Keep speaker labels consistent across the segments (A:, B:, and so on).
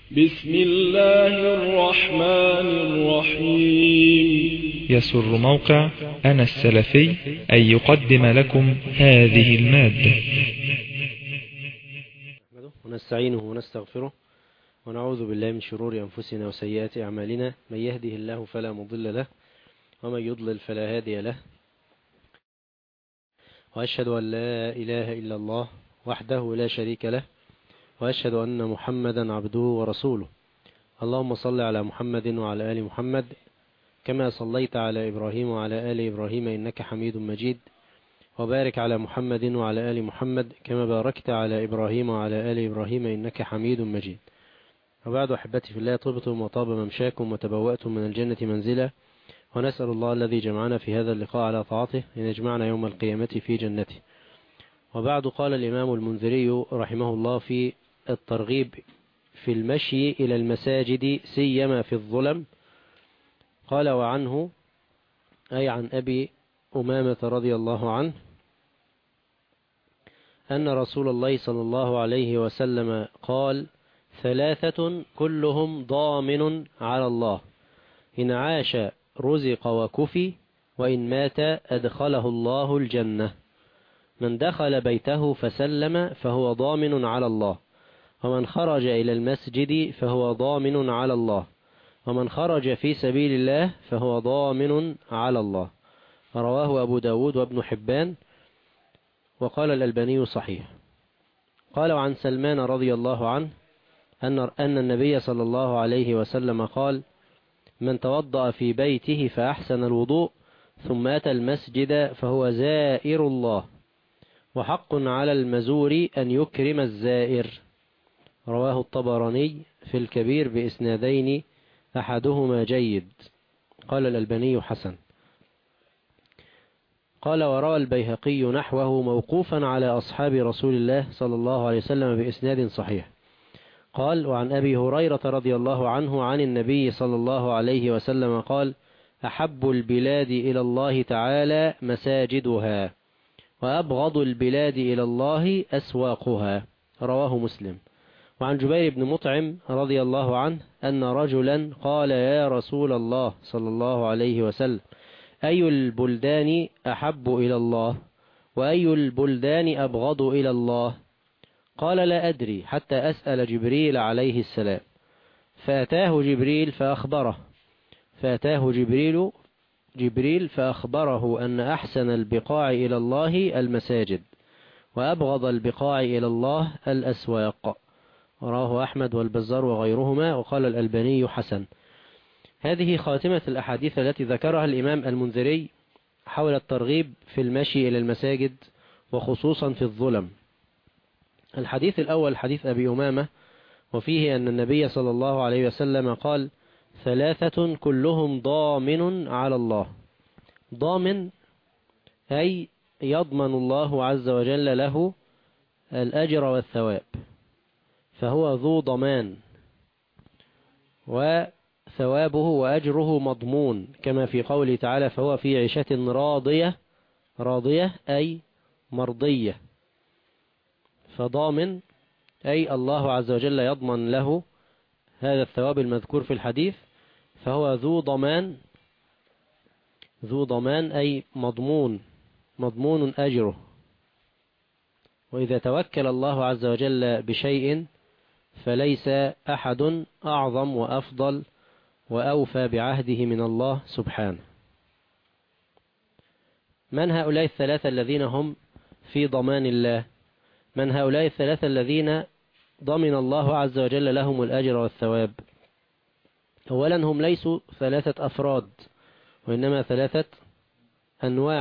A: بسم الله الرحمن الرحيم.
B: يسر موقع أنا السلفي أن يقدم لكم هذه المادة.
C: ونستعينه ونستغفره ونعوذ بالله من شرور أنفسنا وسيئات أعمالنا، من يهده الله فلا مضل له ومن يضلل فلا هادي له، وأشهد أن لا إله إلا الله وحده لا شريك له، وأشهد أن محمدا عبده ورسوله. اللهم صل على محمد وعلى آل محمد كما صليت على إبراهيم وعلى آل إبراهيم إنك حميد مجيد، وبارك على محمد وعلى آل محمد كما باركت على إبراهيم وعلى آل إبراهيم إنك حميد مجيد. وبعد، أحبتي في الله، طبتم وطاب ممشاكم وتبوأتم من الجنة منزلا، ونسأل الله الذي جمعنا في هذا اللقاء على طاعته أن يجمعنا يوم القيامة في جنته. وبعد، قال الإمام المنذري رحمه الله في الترغيب في المشي إلى المساجد سيما في الظلم، قال: وعنه، أي عن أبي أمامة رضي الله عنه، أن رسول الله صلى الله عليه وسلم قال: ثلاثة كلهم ضامن على الله، إن عاش رزق وكفي، وإن مات أدخله الله الجنة: من دخل بيته فسلم فهو ضامن على الله، ومن خرج إلى المسجد فهو ضامن على الله، ومن خرج في سبيل الله فهو ضامن على الله. رواه أبو داود وابن حبان، وقال الألباني صحيح. قال: وعن سلمان رضي الله عنه أن النبي صلى الله عليه وسلم قال: من توضأ في بيته فأحسن الوضوء ثم أتى المسجد فهو زائر الله، وحق على المزور أن يكرم الزائر. رواه الطبراني في الكبير بإسنادين أحدهما جيد، قال الألباني حسن. قال: وروى البيهقي نحوه موقوفا على أصحاب رسول الله صلى الله عليه وسلم بإسناد صحيح. قال: وعن أبي هريرة رضي الله عنه عن النبي صلى الله عليه وسلم قال: أحب البلاد إلى الله تعالى مساجدها، وأبغض البلاد إلى الله أسواقها. رواه مسلم. وعن جبير بن مطعم رضي الله عنه أن رجلا قال: يا رسول الله صلى الله عليه وسلم، أي البلدان أحب إلى الله، وأي البلدان أبغض إلى الله؟ قال: لا أدري حتى أسأل جبريل عليه السلام. فأتاه جبريل فأخبره أن أحسن البقاع إلى الله المساجد، وأبغض البقاع إلى الله الأسواق. رواه أحمد والبزار وغيرهما، وقال الألباني حسن. هذه خاتمة الأحاديث التي ذكرها الإمام المنذري حول الترغيب في المشي إلى المساجد، وخصوصا في الظلم. الحديث الأول حديث أبي أمامة، وفيه أن النبي صلى الله عليه وسلم قال: ثلاثة كلهم ضامن على الله. ضامن أي يضمن الله عز وجل له الأجر والثواب، فهو ذو ضمان، وثوابه وأجره مضمون، كما في قوله تعالى: فهو في عيشة راضية أي مرضية. فضامن أي الله عز وجل يضمن له هذا الثواب المذكور في الحديث، فهو ذو ضمان أي مضمون أجره. وإذا توكل الله عز وجل بشيء فليس أحد أعظم وأفضل وأوفى بعهده من الله سبحانه. من هؤلاء الثلاثة الذين هم في ضمان الله؟ من هؤلاء الثلاثة الذين ضمن الله عز وجل لهم الأجر والثواب؟ أولا، هم ليسوا ثلاثة أفراد، وإنما ثلاثة أنواع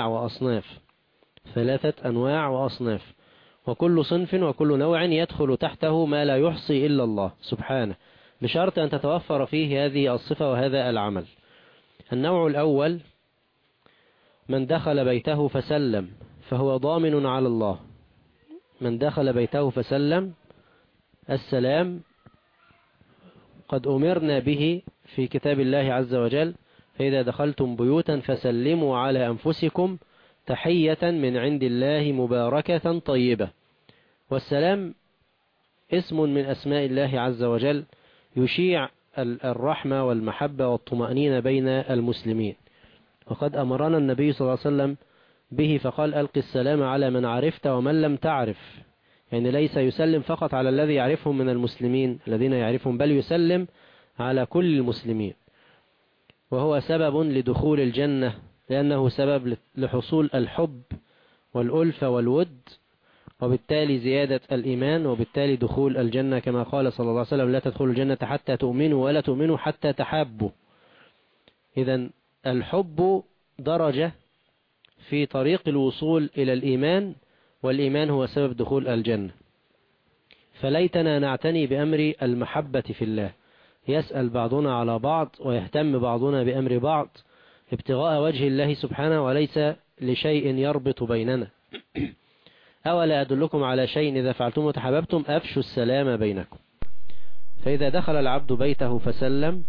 C: وأصناف، وكل صنف وكل نوع يدخل تحته ما لا يحصي إلا الله سبحانه، بشرط أن تتوفر فيه هذه الصفة وهذا العمل. النوع الأول: من دخل بيته فسلم فهو ضامن على الله. من دخل بيته فسلم، السلام قد أمرنا به في كتاب الله عز وجل: فإذا دخلتم بيوتا فسلموا على أنفسكم تحية من عند الله مباركة طيبة. والسلام اسم من أسماء الله عز وجل، يشيع الرحمة والمحبة والطمأنينة بين المسلمين. وقد أمرنا النبي صلى الله عليه وسلم به فقال ألق السلام على من عرفت ومن لم تعرف، يعني ليس يسلم فقط على الذي يعرفهم من المسلمين الذين يعرفهم، بل يسلم على كل المسلمين، وهو سبب لدخول الجنة، لأنه سبب لحصول الحب والألفة والود، وبالتالي زيادة الإيمان، وبالتالي دخول الجنة، كما قال صلى الله عليه وسلم لا تدخلوا الجنة حتى تؤمنوا ولا تؤمنوا حتى تحابوا. إذن الحب درجة في طريق الوصول إلى الإيمان، والإيمان هو سبب دخول الجنة. فليتنا نعتني بأمر المحبة في الله، يسأل بعضنا على بعض ويهتم بعضنا بأمر بعض ابتغاء وجه الله سبحانه، وليس لشيء يربط بيننا. أولا أدلكم على شيء إذا فعلتم وتحاببتم أفشوا السلام بينكم. فإذا دخل العبد بيته فسلم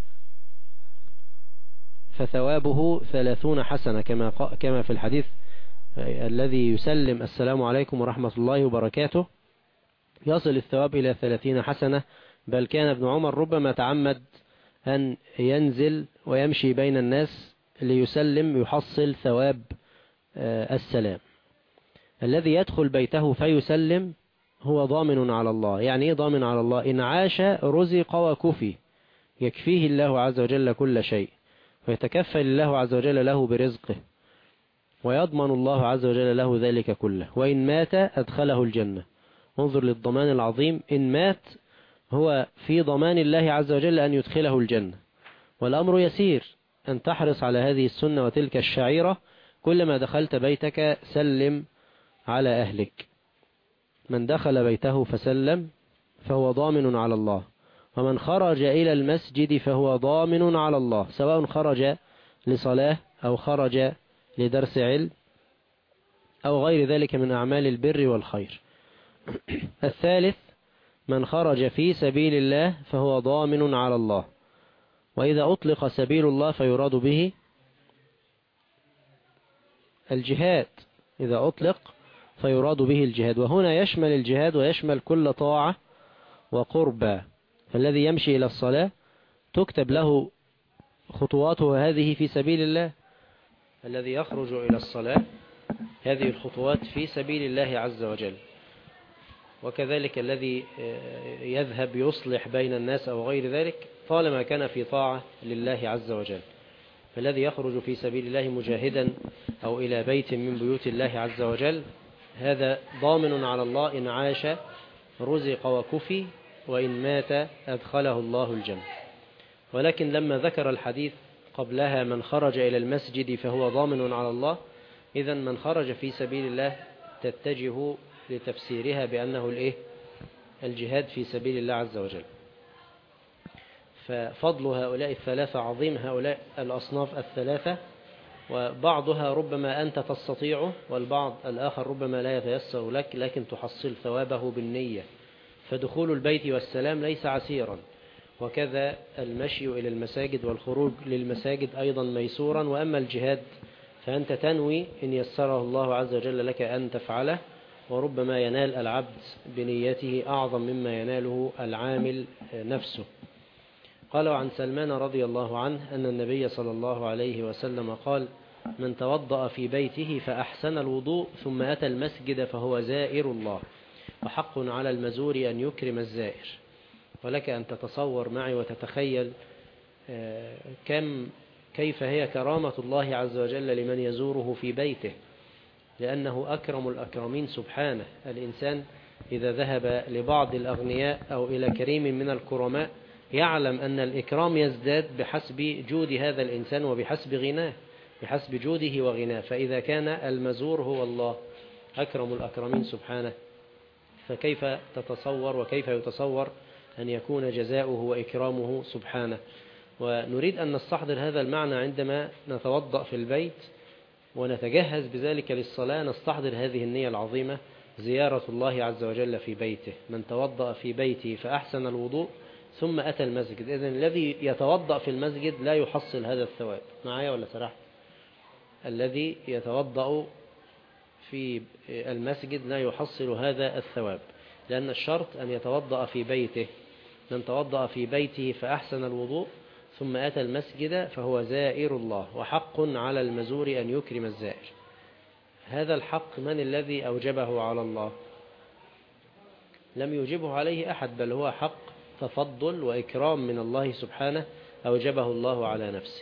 C: فثوابه 30 حسنة، كما في الحديث الذي يسلم السلام عليكم ورحمة الله وبركاته يصل الثواب إلى 30 حسنة. بل كان ابن عمر ربما تعمد أن ينزل ويمشي بين الناس ليسلم يحصل ثواب السلام. الذي يدخل بيته فيسلم هو ضامن على الله. يعني إيه ضامن على الله؟ إن عاش رزق وكفي، يكفيه الله عز وجل كل شيء، ويتكفل الله عز وجل له برزقه، ويضمن الله عز وجل له ذلك كله. وإن مات أدخله الجنة. انظر للضمان العظيم، إن مات هو في ضمان الله عز وجل أن يدخله الجنة. والأمر يسير، أن تحرص على هذه السنة وتلك الشعيرة. كلما دخلت بيتك سلم على أهلك. من دخل بيته فسلم فهو ضامن على الله، ومن خرج إلى المسجد فهو ضامن على الله، سواء خرج لصلاة أو خرج لدرس علم أو غير ذلك من أعمال البر والخير. الثالث من خرج في سبيل الله فهو ضامن على الله. وإذا أطلق سبيل الله فيراد به الجهاد، إذا أطلق فيراد به الجهاد، وهنا يشمل الجهاد ويشمل كل طاعة وقربة. فالذي يمشي إلى الصلاة تكتب له خطواته هذه في سبيل الله، الذي يخرج إلى الصلاة هذه الخطوات في سبيل الله عز وجل. وكذلك الذي يذهب يصلح بين الناس أو غير ذلك طالما كان في طاعة لله عز وجل. فالذي يخرج في سبيل الله مجاهدا أو إلى بيت من بيوت الله عز وجل هذا ضامن على الله، إن عاش رزق وكفي، وإن مات أدخله الله الجنة. ولكن لما ذكر الحديث قبلها من خرج إلى المسجد فهو ضامن على الله، إذن من خرج في سبيل الله تتجه لتفسيرها بأنه الجهاد في سبيل الله عز وجل. ففضل هؤلاء الثلاثة عظيم، هؤلاء الأصناف الثلاثة، وبعضها ربما أنت تستطيعه، والبعض الآخر ربما لا يتيسر لك، لكن تحصل ثوابه بالنية. فدخول البيت والسلام ليس عسيرا، وكذا المشي إلى المساجد والخروج للمساجد أيضا ميسورا. وأما الجهاد فأنت تنوي إن يسره الله عز وجل لك أن تفعله، وربما ينال العبد بنيته أعظم مما يناله العامل نفسه. قالوا عن سلمان رضي الله عنه أن النبي صلى الله عليه وسلم قال: من توضأ في بيته فأحسن الوضوء ثم أتى المسجد فهو زائر الله، وحق على المزور أن يكرم الزائر. ولك أن تتصور معي وتتخيل كيف هي كرامة الله عز وجل لمن يزوره في بيته، لأنه أكرم الأكرمين سبحانه. الإنسان إذا ذهب لبعض الأغنياء أو إلى كريم من الكرماء يعلم أن الإكرام يزداد بحسب جود هذا الإنسان وبحسب غناه، بحسب جوده وغناه. فإذا كان المزور هو الله أكرم الأكرمين سبحانه، فكيف تتصور وكيف يتصور أن يكون جزاؤه وإكرامه سبحانه. ونريد أن نستحضر هذا المعنى عندما نتوضأ في البيت ونتجهز بذلك للصلاة، نستحضر هذه النية العظيمة، زيارة الله عز وجل في بيته. من توضأ في بيته فأحسن الوضوء ثم أتى المسجد. إذن الذي يتوضأ في المسجد لا يحصل هذا الثواب. معايا ولا سرحت؟ الذي يتوضأ في المسجد لا يحصل هذا الثواب، لأن الشرط أن يتوضأ في بيته. من توضأ في بيته فأحسن الوضوء ثم أتى المسجد فهو زائر الله، وحق على المزور أن يكرم الزائر. هذا الحق من الذي أوجبه على الله؟ لم يوجبه عليه أحد، بل هو حق تفضل وإكرام من الله سبحانه أوجبه الله على نفسه.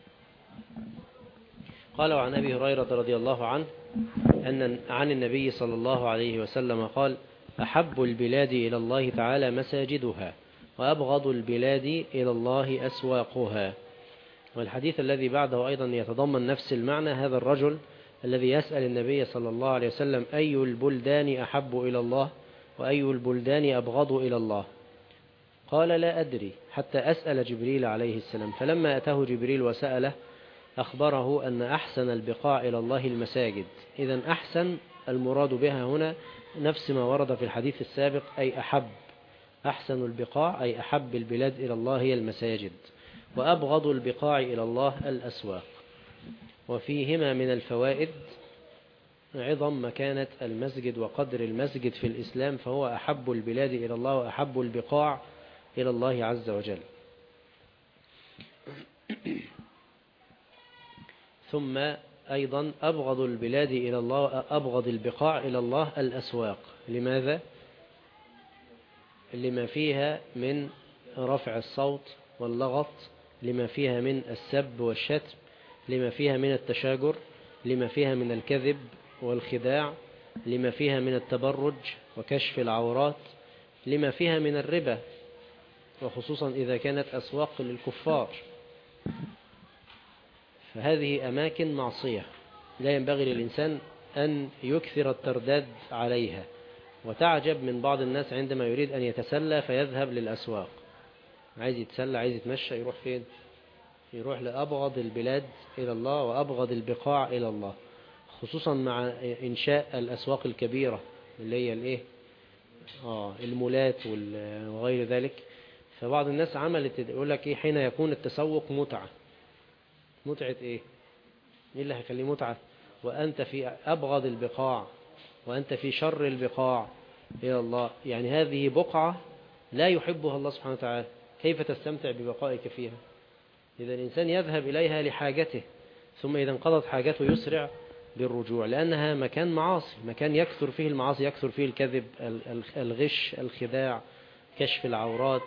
C: قال عن أبي هريرة رضي الله عنه عن النبي صلى الله عليه وسلم قال: أحب البلاد إلى الله تعالى مساجدها، وأبغض البلاد إلى الله أسواقها. والحديث الذي بعده أيضا يتضمن نفس المعنى. هذا الرجل الذي يسأل النبي صلى الله عليه وسلم: أي البلدان أحب إلى الله وأي البلدان أبغض إلى الله؟ قال: لا أدري حتى أسأل جبريل عليه السلام. فلما أتاه جبريل وسأله أخبره أن أحسن البقاع إلى الله المساجد. إذن أحسن المراد بها هنا نفس ما ورد في الحديث السابق، أي أحب. أحسن البقاع أي أحب البلاد إلى الله هي المساجد، وأبغض البقاع إلى الله الأسواق. وفيهما من الفوائد عظم مكانة المسجد وقدر المسجد في الإسلام، فهو أحب البلاد إلى الله وأحب البقاع إلى الله عز وجل. ثم أيضا أبغض البلاد إلى الله، أبغض البقاع إلى الله الأسواق. لماذا؟ لما فيها من رفع الصوت واللغط، لما فيها من السب والشتم، لما فيها من التشاجر، لما فيها من الكذب والخداع، لما فيها من التبرج وكشف العورات، لما فيها من الربا، وخصوصا إذا كانت أسواق للكفار. فهذه أماكن معصية لا ينبغي للإنسان أن يكثر الترداد عليها. وتعجب من بعض الناس عندما يريد أن يتسلى فيذهب للأسواق. عايز يتسلى، عايز يتمشى، يروح فين؟ يروح لأبغض البلاد إلى الله وأبغض البقاع إلى الله، خصوصا مع إنشاء الأسواق الكبيرة اللي هي الإيه؟ المولات وغير ذلك. فبعض الناس عملت يقول لك إيه؟ حين يكون التسوق متعة. متعة إيه؟ إيه اللي هيخليه متعة وأنت في أبغض البقاع وأنت في شر البقاع إلى الله؟ يعني هذه بقعة لا يحبها الله سبحانه وتعالى، كيف تستمتع ببقائك فيها؟ إذا الإنسان يذهب إليها لحاجته، ثم إذا انقضت حاجته يسرع بالرجوع، لأنها مكان معاصي، مكان يكثر فيه المعاصي، يكثر فيه الكذب، الغش، الخداع، كشف العورات،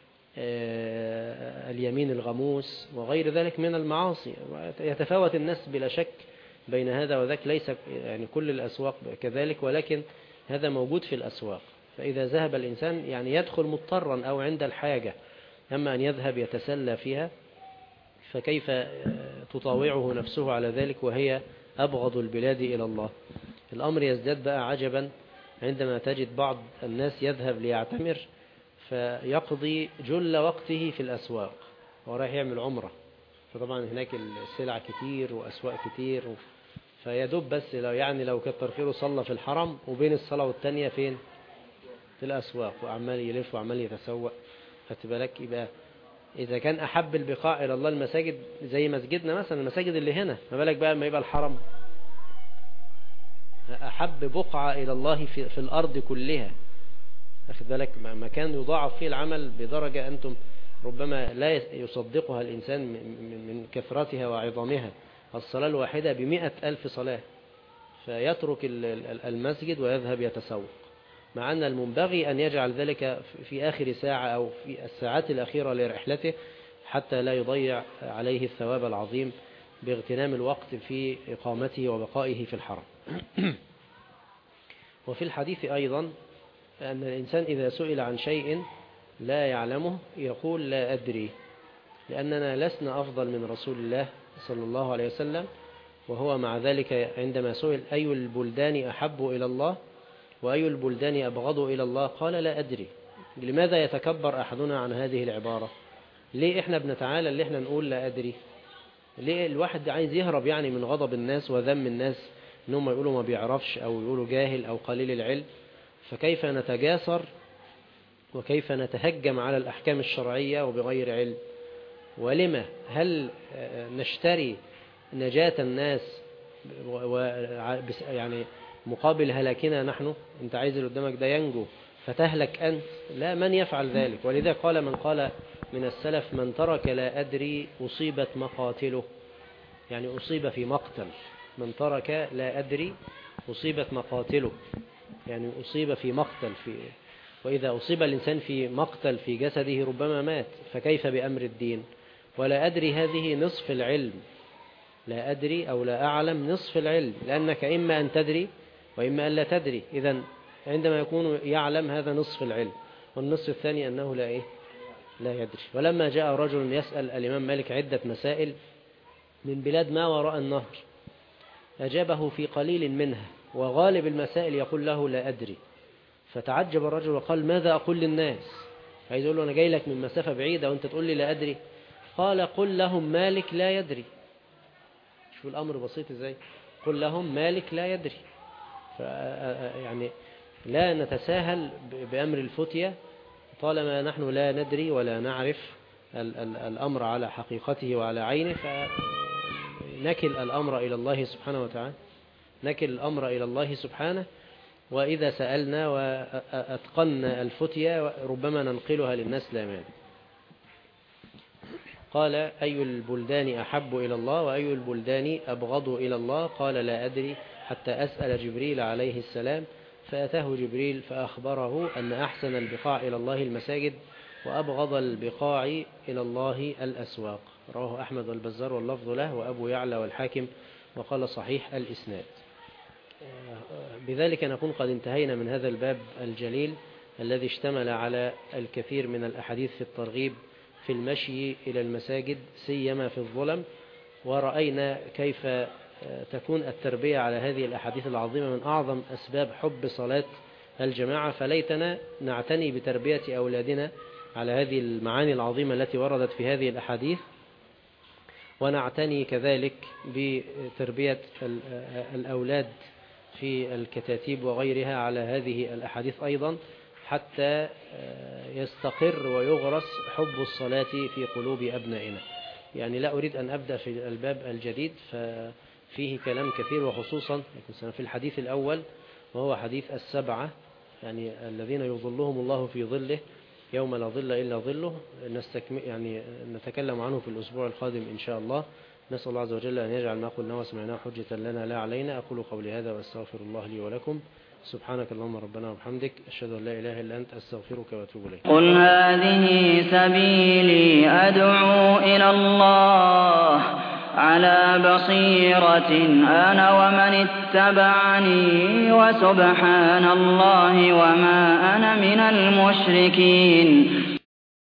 C: اليمين الغموس وغير ذلك من المعاصي. يتفاوت الناس بلا شك بين هذا وذاك، ليس يعني كل الأسواق كذلك، ولكن هذا موجود في الأسواق. فإذا ذهب الإنسان يعني يدخل مضطرا أو عند الحاجة، أما أن يذهب يتسلى فيها فكيف تطاوعه نفسه على ذلك وهي أبغض البلاد إلى الله؟ الأمر يزداد بقى عجبا عندما تجد بعض الناس يذهب ليعتمر فيقضي جل وقته في الأسواق ورايح يعمل عمرة. فطبعا هناك السلع كتير وأسواق كتير، فيدوب بس لو كتر خيره صلى في الحرم وبين الصلاة والتانية فين؟ في الأسواق، وعمال يلف وعمال يتسوق. فتبالك يبقى إذا كان أحب البقاع إلى الله المساجد زي مسجدنا مثلا، المساجد اللي هنا، ما بالك بقى ما يبقى الحرم أحب بقعة إلى الله في الأرض كلها. أخذ بالك مكان يضاعف فيه العمل بدرجة أنتم ربما لا يصدقها الإنسان من كثرتها وعظمها. الصلاة الواحدة ب100,000 صلاة، فيترك المسجد ويذهب يتسوق، مع أن المنبغي أن يجعل ذلك في آخر ساعة أو في الساعات الأخيرة لرحلته حتى لا يضيع عليه الثواب العظيم باغتنام الوقت في إقامته وبقائه في الحرم. وفي الحديث أيضا أن الإنسان إذا سئل عن شيء لا يعلمه يقول لا أدري، لأننا لسنا أفضل من رسول الله صلى الله عليه وسلم، وهو مع ذلك عندما سئل أي البلدان أحب إلى الله وأي البلدان أبغض إلى الله قال لا أدري. لماذا يتكبر أحدنا عن هذه العبارة؟ ليه إحنا بنتعالى اللي إحنا نقول لا أدري؟ ليه الواحد عايز يهرب يعني من غضب الناس وذم الناس إنهم يقولوا ما بيعرفش أو يقولوا جاهل أو قليل العلم؟ فكيف نتجاسر وكيف نتهجم على الأحكام الشرعية وبغير علم؟ ولما هل نشتري نجاة الناس يعني مقابل هلاكنا نحن؟ انت عايز اللي قدامك ده ينجو فتهلك أنت؟ لا، من يفعل ذلك. ولذا قال من قال من السلف: من ترك لا أدري أصيبت مقاتله، يعني أصيب في مقتل. من ترك لا أدري أصيبت مقاتله، يعني أصيب في مقتل. وإذا أصيب الإنسان في مقتل في جسده ربما مات، فكيف بأمر الدين؟ ولا أدري هذه نصف العلم. لا أدري أو لا أعلم نصف العلم، لأنك إما أن تدري وإما أن لا تدري. إذن عندما يكون يعلم هذا نصف العلم، والنصف الثاني أنه لا يدري. ولما جاء رجل يسأل الإمام مالك عدة مسائل من بلاد ما وراء النهر، أجابه في قليل منها، وغالب المسائل يقول له لا أدري. فتعجب الرجل وقال: ماذا أقول للناس؟ عايز يقول له: أنا جاي لك من مسافة بعيدة وأنت تقول لي لا أدري. قال: قل لهم مالك لا يدري. شو الأمر بسيط إزاي؟ قل لهم مالك لا يدري. يعني لا نتساهل بأمر الفتية طالما نحن لا ندري ولا نعرف الأمر على حقيقته وعلى عينه، فنكل الأمر إلى الله سبحانه وتعالى، نكل الأمر إلى الله سبحانه. وإذا سألنا وأتقنا الفتية ربما ننقلها للناس لا مانع. قال: أي البلدان أحب إلى الله وأي البلدان أبغض إلى الله؟ قال: لا أدري حتى أسأل جبريل عليه السلام. فأتاه جبريل فأخبره أن أحسن البقاع إلى الله المساجد، وأبغض البقاع إلى الله الأسواق. رواه أحمد والبزار واللفظ له، وأبو يعلى والحاكم، وقال صحيح الإسناد. بذلك نكون قد انتهينا من هذا الباب الجليل الذي اشتمل على الكثير من الأحاديث في الترغيب في المشي إلى المساجد سيما في الظلم، ورأينا كيف تكون التربية على هذه الأحاديث العظيمة من أعظم أسباب حب صلاة الجماعة. فليتنا نعتني بتربية أولادنا على هذه المعاني العظيمة التي وردت في هذه الأحاديث، ونعتني كذلك بتربية الأولاد في الكتاتيب وغيرها على هذه الأحاديث أيضا، حتى يستقر ويغرس حب الصلاة في قلوب أبنائنا. يعني لا أريد أن أبدأ في الباب الجديد ففيه كلام كثير، وخصوصا في الحديث الأول وهو حديث السبعة، يعني الذين يظلهم الله في ظله يوم لا ظل إلا ظله، يعني نتكلم عنه في الأسبوع القادم إن شاء الله. نسأل الله عز وجل أن يجعل ما قلنا وسمعناه حجة لنا لا علينا. أقول قولي هذا وأستغفر الله لي ولكم. سبحانك اللهم ربنا وبحمدك، أشهد أن لا إله إلا أنت، أستغفرك وأتوب إليك.
D: قل هذه سبيلي أدعو إلى الله على بصيرة أنا ومن اتبعني، وسبحان الله وما أنا من المشركين.